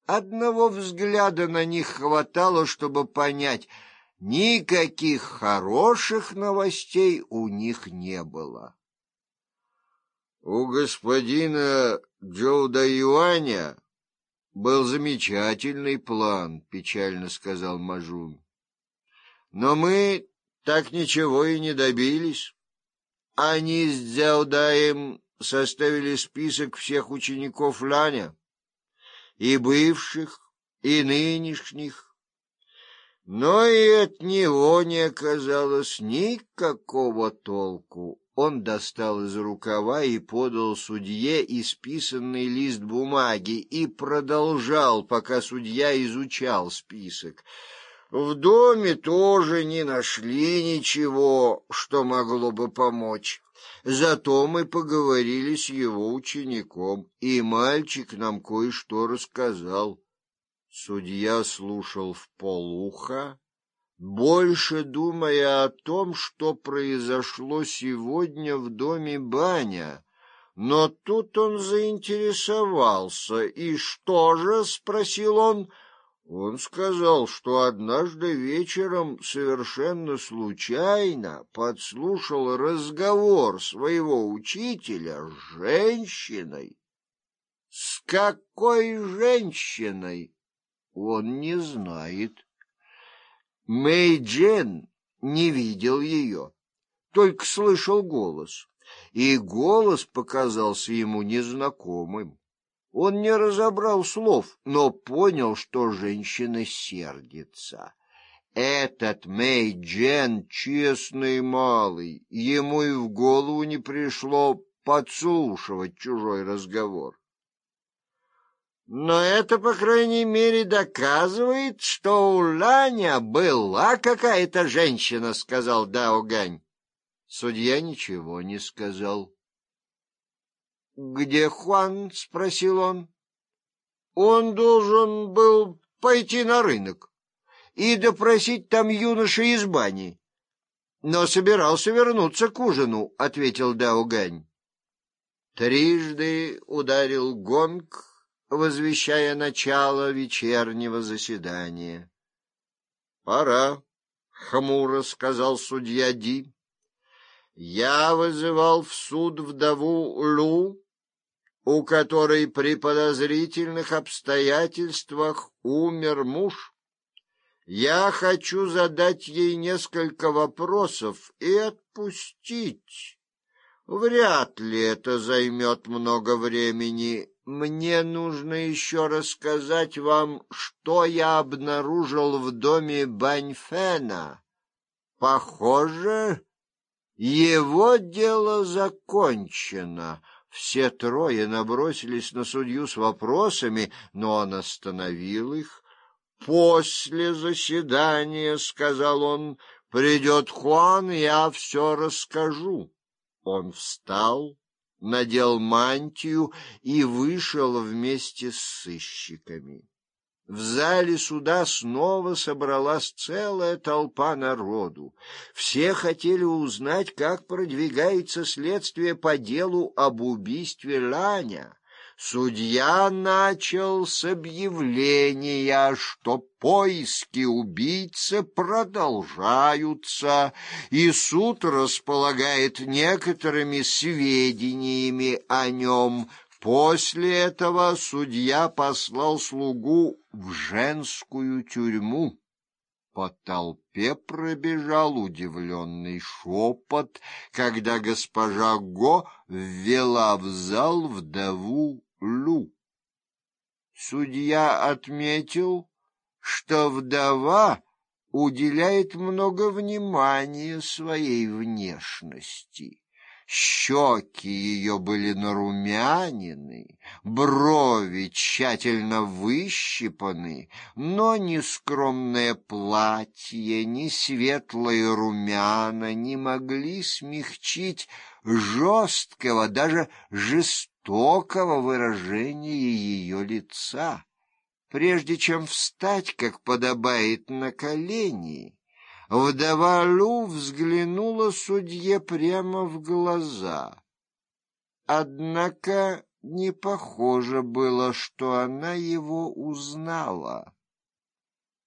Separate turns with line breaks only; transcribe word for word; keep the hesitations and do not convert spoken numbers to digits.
Одного взгляда на них хватало, чтобы понять, никаких хороших новостей у них не было. У господина Джоуда Юаня был замечательный план, печально сказал Мажун. Но мы так ничего и не добились. Они с Дзяудаем составили список всех учеников Ланя, и бывших, и нынешних, но и от него не оказалось никакого толку. Он достал из рукава и подал судье исписанный лист бумаги и продолжал, пока судья изучал список. В доме тоже не нашли ничего, что могло бы помочь. Зато мы поговорили с его учеником, и мальчик нам кое-что рассказал. Судья слушал вполуха, больше думая о том, что произошло сегодня в доме Баня. Но тут он заинтересовался. «И что же?» — спросил он. Он сказал, что однажды вечером совершенно случайно подслушал разговор своего учителя с женщиной. С какой женщиной? Он не знает. Мэйджен не видел ее, только слышал голос, и голос показался ему незнакомым. Он не разобрал слов, но понял, что женщина сердится. Этот Мэйджен честный малый, ему и в голову не пришло подслушивать чужой разговор. Но это, по крайней мере, доказывает, что у Ланя была какая-то женщина, — сказал Дао Гань. Судья ничего не сказал. — Где Хуан? — спросил он. Он должен был пойти на рынок и допросить там юношу из бани, но собирался вернуться к ужину, — ответил Дао Гань. Трижды ударил гонг, возвещая начало вечернего заседания. — Пора, — хмуро сказал судья Ди. — Я вызывал в суд вдову Лу, у которой при подозрительных обстоятельствах умер муж. Я хочу задать ей несколько вопросов и отпустить. Вряд ли это займет много времени. Мне нужно еще рассказать вам, что я обнаружил в доме Баньфэна. Похоже, его дело закончено. Все трое набросились на судью с вопросами, но он остановил их. «После заседания, — сказал он, — придет Хуан, я все расскажу». Он встал, надел мантию и вышел вместе с сыщиками. В зале суда снова собралась целая толпа народу. Все хотели узнать, как продвигается следствие по делу об убийстве Ланя. Судья начал с объявления, что поиски убийцы продолжаются, и суд располагает некоторыми сведениями о нем. После этого судья послал слугу в женскую тюрьму. По толпе пробежал удивленный шепот, когда госпожа Го ввела в зал вдову Лу. Судья отметил, что вдова уделяет много внимания своей внешности. Щеки ее были нарумянины, брови тщательно выщипаны, но ни скромное платье, ни светлые румяна не могли смягчить жесткого, даже жестокого выражения ее лица. Прежде чем встать, как подобает, на колени, вдова Лу взглянула судье прямо в глаза. Однако не похоже было, что она его узнала.